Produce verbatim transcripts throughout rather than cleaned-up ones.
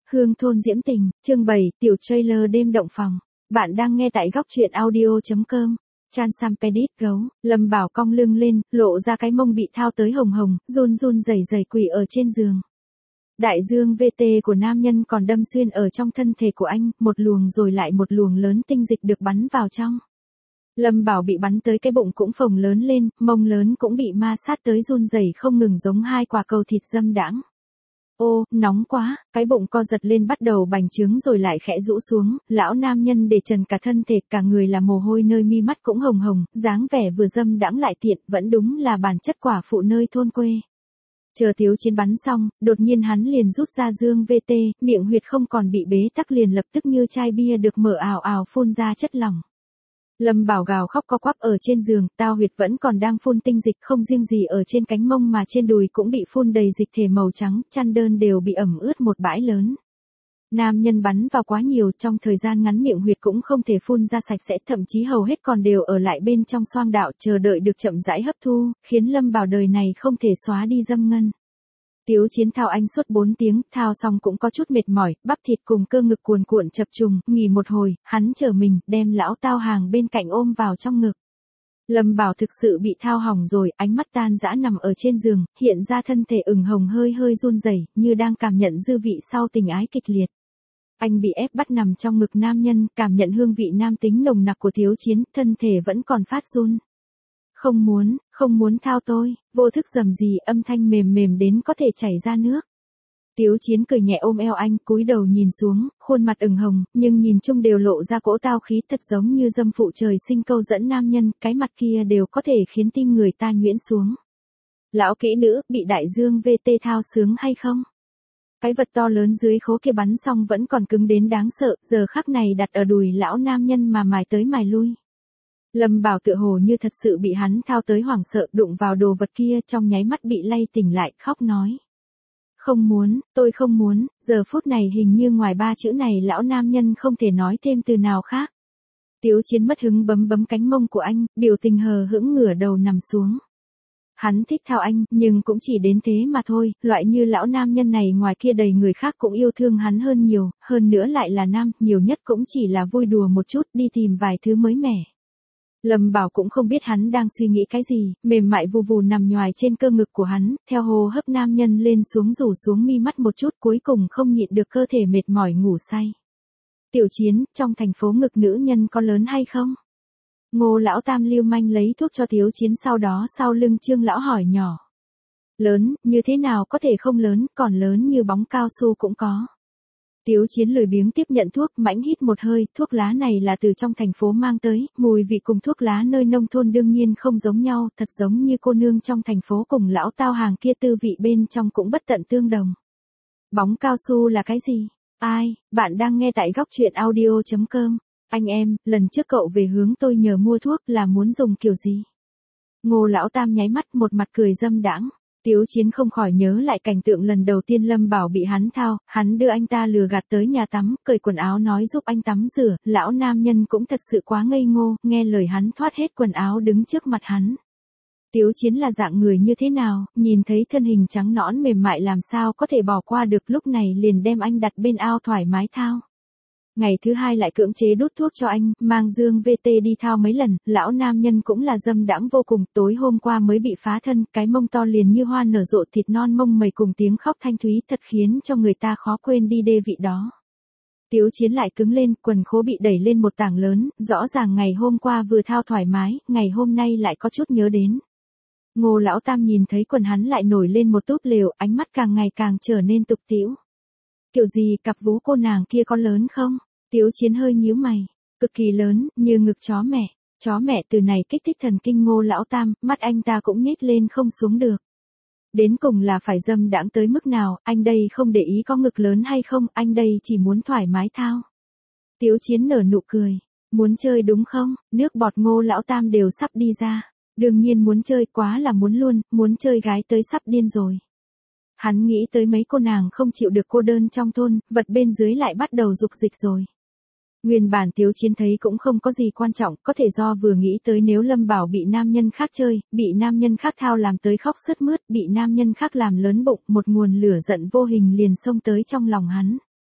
Hương thôn diễm tình, chương bảy, tiểu trailer đêm động phòng. Bạn đang nghe tại góc truyện audio chấm com. Chan Sampedit gấu, Lâm Bảo cong lưng lên, lộ ra cái mông bị thao tới hồng hồng, run run rẩy rẩy quỳ ở trên giường. Đại dương vê tê của nam nhân còn đâm xuyên ở trong thân thể của anh, một luồng rồi lại một luồng lớn tinh dịch được bắn vào trong. Lâm Bảo bị bắn tới cái bụng cũng phồng lớn lên, mông lớn cũng bị ma sát tới run rẩy không ngừng giống hai quả cầu thịt dâm đãng. Ô, nóng quá, cái bụng co giật lên bắt đầu bành trướng rồi lại khẽ rũ xuống, lão nam nhân để trần cả thân thể, cả người là mồ hôi nơi mi mắt cũng hồng hồng, dáng vẻ vừa dâm đãng lại tiện, vẫn đúng là bản chất quả phụ nơi thôn quê. Chờ Tiếu Chiến bắn xong, đột nhiên hắn liền rút ra dương vê tê, miệng huyệt không còn bị bế tắc liền lập tức như chai bia được mở ào ào phun ra chất lỏng. Lâm Bảo gào khóc co quắp ở trên giường, tao huyệt vẫn còn đang phun tinh dịch, không riêng gì ở trên cánh mông mà trên đùi cũng bị phun đầy dịch thể màu trắng, chăn đơn đều bị ẩm ướt một bãi lớn. Nam nhân bắn vào quá nhiều, trong thời gian ngắn miệng huyệt cũng không thể phun ra sạch sẽ, thậm chí hầu hết còn đều ở lại bên trong xoang đạo chờ đợi được chậm rãi hấp thu, khiến Lâm Bảo đời này không thể xóa đi dâm ngân. Tiếu Chiến thao anh suốt bốn tiếng, thao xong cũng có chút mệt mỏi, bắp thịt cùng cơ ngực cuồn cuộn chập trùng, nghỉ một hồi, hắn trở mình, đem lão tao hàng bên cạnh ôm vào trong ngực. Lâm Bảo thực sự bị thao hỏng rồi, ánh mắt tan dã nằm ở trên giường, hiện ra thân thể ửng hồng hơi hơi run rẩy, như đang cảm nhận dư vị sau tình ái kịch liệt. Anh bị ép bắt nằm trong ngực nam nhân, cảm nhận hương vị nam tính nồng nặc của Tiếu Chiến, thân thể vẫn còn phát run. Không muốn, không muốn thao tôi, vô thức rầm rì, âm thanh mềm mềm đến có thể chảy ra nước. Tiếu Chiến cười nhẹ ôm eo anh, cúi đầu nhìn xuống, khuôn mặt ửng hồng, nhưng nhìn chung đều lộ ra cỗ tao khí thật giống như dâm phụ trời sinh câu dẫn nam nhân, cái mặt kia đều có thể khiến tim người ta nhuyễn xuống. Lão kỹ nữ, bị đại dương vê tê thao sướng hay không? Cái vật to lớn dưới khố kia bắn xong vẫn còn cứng đến đáng sợ, giờ khắc này đặt ở đùi lão nam nhân mà mài tới mài lui. Lâm Bảo tựa hồ như thật sự bị hắn thao tới hoảng sợ, đụng vào đồ vật kia trong nháy mắt bị lay tỉnh lại, khóc nói. Không muốn, tôi không muốn, giờ phút này hình như ngoài ba chữ này lão nam nhân không thể nói thêm từ nào khác. Tiếu Chiến mất hứng bấm bấm cánh mông của anh, biểu tình hờ hững ngửa đầu nằm xuống. Hắn thích thao anh, nhưng cũng chỉ đến thế mà thôi, loại như lão nam nhân này ngoài kia đầy người khác cũng yêu thương hắn hơn nhiều, hơn nữa lại là nam, nhiều nhất cũng chỉ là vui đùa một chút, đi tìm vài thứ mới mẻ. Lâm Bảo cũng không biết hắn đang suy nghĩ cái gì, mềm mại vù vù nằm nhoài trên cơ ngực của hắn, theo hô hấp nam nhân lên xuống rủ xuống mi mắt một chút, cuối cùng không nhịn được cơ thể mệt mỏi ngủ say. Tiểu Chiến, trong thành phố ngực nữ nhân có lớn hay không? Ngô lão tam lưu manh lấy thuốc cho Tiếu Chiến, sau đó sau lưng Trương lão hỏi nhỏ. Lớn, như thế nào có thể không lớn, còn lớn như bóng cao su cũng có. Tiếu Chiến lười biếng tiếp nhận thuốc, mãnh hít một hơi, thuốc lá này là từ trong thành phố mang tới, mùi vị cùng thuốc lá nơi nông thôn đương nhiên không giống nhau, thật giống như cô nương trong thành phố cùng lão tao hàng kia tư vị bên trong cũng bất tận tương đồng. Bóng cao su là cái gì? Ai, bạn đang nghe tại góc truyện audio chấm com. Anh em, lần trước cậu về hướng tôi nhờ mua thuốc là muốn dùng kiểu gì? Ngô lão tam nháy mắt một mặt cười dâm đãng. Tiếu Chiến không khỏi nhớ lại cảnh tượng lần đầu tiên Lâm Bảo bị hắn thao, hắn đưa anh ta lừa gạt tới nhà tắm, cởi quần áo nói giúp anh tắm rửa, lão nam nhân cũng thật sự quá ngây ngô, nghe lời hắn thoát hết quần áo đứng trước mặt hắn. Tiếu Chiến là dạng người như thế nào, nhìn thấy thân hình trắng nõn mềm mại làm sao có thể bỏ qua được, lúc này liền đem anh đặt bên ao thoải mái thao. Ngày thứ hai lại cưỡng chế đút thuốc cho anh, mang dương vê tê đi thao mấy lần, lão nam nhân cũng là dâm đãng vô cùng, tối hôm qua mới bị phá thân, cái mông to liền như hoa nở rộ, thịt non mông mầy cùng tiếng khóc thanh thúy thật khiến cho người ta khó quên đi đê vị đó. Tiếu Chiến lại cứng lên, quần khố bị đẩy lên một tảng lớn, rõ ràng ngày hôm qua vừa thao thoải mái, ngày hôm nay lại có chút nhớ đến. Ngô lão tam nhìn thấy quần hắn lại nổi lên một túp lều, ánh mắt càng ngày càng trở nên tục tĩu. Kiểu gì cặp vú cô nàng kia có lớn không? Tiếu Chiến hơi nhíu mày, cực kỳ lớn, như ngực chó mẹ. Chó mẹ từ này kích thích thần kinh Ngô lão tam, mắt anh ta cũng nhếch lên không xuống được. Đến cùng là phải dâm đãng tới mức nào, anh đây không để ý có ngực lớn hay không, anh đây chỉ muốn thoải mái thao. Tiếu Chiến nở nụ cười, muốn chơi đúng không? Nước bọt Ngô lão tam đều sắp đi ra. Đương nhiên muốn chơi, quá là muốn luôn, muốn chơi gái tới sắp điên rồi. Hắn nghĩ tới mấy cô nàng không chịu được cô đơn trong thôn, vật bên dưới lại bắt đầu dục dịch rồi. Nguyên bản Tiếu Chiến thấy cũng không có gì quan trọng, có thể do vừa nghĩ tới nếu Lâm Bảo bị nam nhân khác chơi, bị nam nhân khác thao làm tới khóc sướt mướt, bị nam nhân khác làm lớn bụng, một nguồn lửa giận vô hình liền xông tới trong lòng hắn.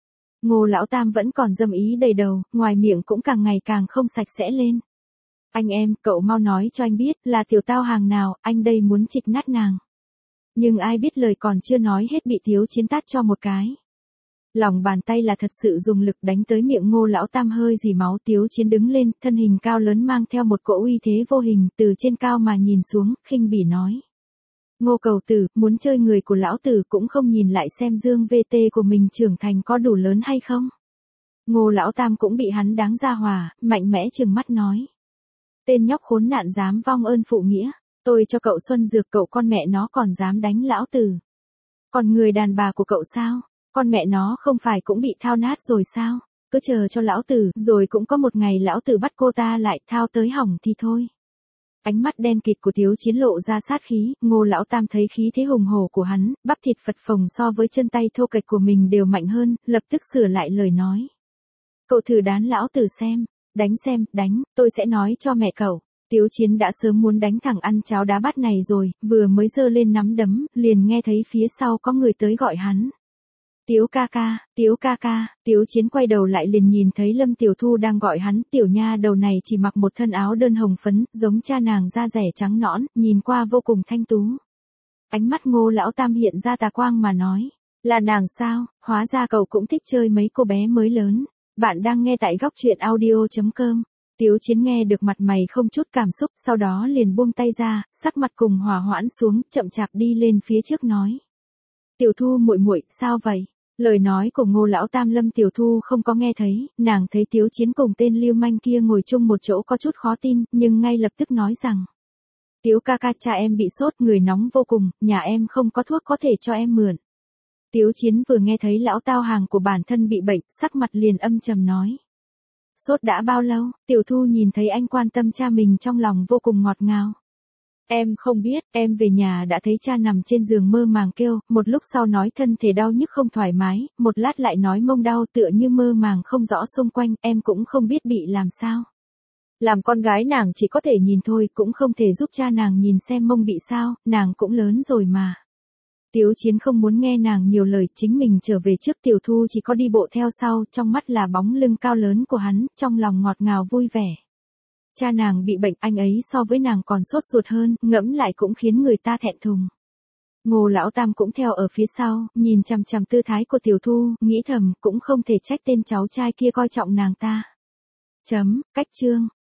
Ngô Lão Tam vẫn còn dâm ý đầy đầu, ngoài miệng cũng càng ngày càng không sạch sẽ lên. Anh em, cậu mau nói cho anh biết là tiểu tao hàng nào, anh đây muốn trịch nát nàng. Nhưng ai biết lời còn chưa nói hết bị Tiếu Chiến tát cho một cái. Lòng bàn tay là thật sự dùng lực đánh tới miệng Ngô Lão Tam hơi dì máu. Tiếu Chiến đứng lên, thân hình cao lớn mang theo một cỗ uy thế vô hình, từ trên cao mà nhìn xuống, khinh bỉ nói. Ngô cầu tử, muốn chơi người của lão tử cũng không nhìn lại xem dương vê tê của mình trưởng thành có đủ lớn hay không. Ngô Lão Tam cũng bị hắn đáng ra hòa, mạnh mẽ trừng mắt nói. Tên nhóc khốn nạn dám vong ơn phụ nghĩa, tôi cho cậu xuân dược cậu con mẹ nó còn dám đánh lão tử. Còn người đàn bà của cậu sao, con mẹ nó không phải cũng bị thao nát rồi sao, cứ chờ cho lão tử, rồi cũng có một ngày lão tử bắt cô ta lại thao tới hỏng thì thôi. Ánh mắt đen kịt của Tiếu Chiến lộ ra sát khí, Ngô Lão Tam thấy khí thế hùng hổ của hắn, bắp thịt phật phồng so với chân tay thô kệch của mình đều mạnh hơn, lập tức sửa lại lời nói. Cậu thử đán lão tử xem, đánh xem, đánh, tôi sẽ nói cho mẹ cậu. Tiếu Chiến đã sớm muốn đánh thẳng ăn cháo đá bát này rồi, vừa mới giơ lên nắm đấm, liền nghe thấy phía sau có người tới gọi hắn. Tiếu ca ca, Tiếu ca ca, Tiếu Chiến quay đầu lại liền nhìn thấy Lâm Tiểu Thu đang gọi hắn, tiểu nha đầu này chỉ mặc một thân áo đơn hồng phấn, giống cha nàng da rẻ trắng nõn, nhìn qua vô cùng thanh tú. Ánh mắt Ngô Lão Tam hiện ra tà quang mà nói, là nàng sao, hóa ra cậu cũng thích chơi mấy cô bé mới lớn. Bạn đang nghe tại góc truyện audio chấm com. Tiếu Chiến nghe được mặt mày không chút cảm xúc, sau đó liền buông tay ra, sắc mặt cùng hòa hoãn xuống, chậm chạp đi lên phía trước nói. Tiểu Thu muội muội, sao vậy? Lời nói của Ngô Lão Tam Lâm Tiểu Thu không có nghe thấy, nàng thấy Tiếu Chiến cùng tên lưu manh kia ngồi chung một chỗ có chút khó tin, nhưng ngay lập tức nói rằng. Tiếu ca ca, cha em bị sốt, người nóng vô cùng, nhà em không có thuốc có thể cho em mượn. Tiếu Chiến vừa nghe thấy lão tao hàng của bản thân bị bệnh, sắc mặt liền âm trầm nói. Sốt đã bao lâu? Tiểu Thu nhìn thấy anh quan tâm cha mình trong lòng vô cùng ngọt ngào. Em không biết, em về nhà đã thấy cha nằm trên giường mơ màng kêu, một lúc sau nói thân thể đau nhức không thoải mái, một lát lại nói mông đau tựa như mơ màng không rõ xung quanh, em cũng không biết bị làm sao. Làm con gái nàng chỉ có thể nhìn thôi, cũng không thể giúp cha nàng nhìn xem mông bị sao, nàng cũng lớn rồi mà. Tiếu Chiến không muốn nghe nàng nhiều lời, chính mình trở về trước. Tiểu Thu chỉ có đi bộ theo sau, trong mắt là bóng lưng cao lớn của hắn, trong lòng ngọt ngào vui vẻ. Cha nàng bị bệnh, anh ấy so với nàng còn sốt ruột hơn, ngẫm lại cũng khiến người ta thẹn thùng. Ngô Lão Tam cũng theo ở phía sau, nhìn chằm chằm tư thái của Tiểu Thu, nghĩ thầm, cũng không thể trách tên cháu trai kia coi trọng nàng ta. Chấm, cách chương.